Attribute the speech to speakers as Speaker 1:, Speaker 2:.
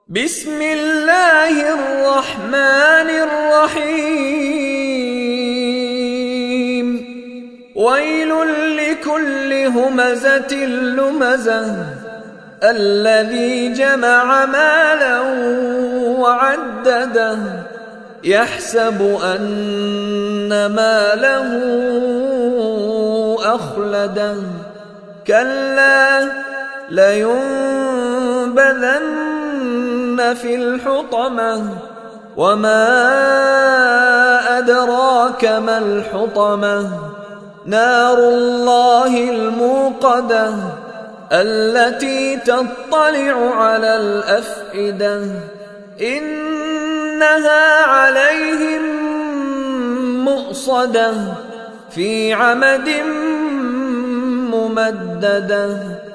Speaker 1: بسم الله الرحمن الرحيم ويل لكل همزة لمزة الذي جمع مالا وعدده يحسب أن ماله أخلده كلا لينبذن في الحطمة وما أدراك ما الحطمة نار الله الموقدة التي تطلع على الأفئدة إنها عليهم مؤصدة في عمد ممددة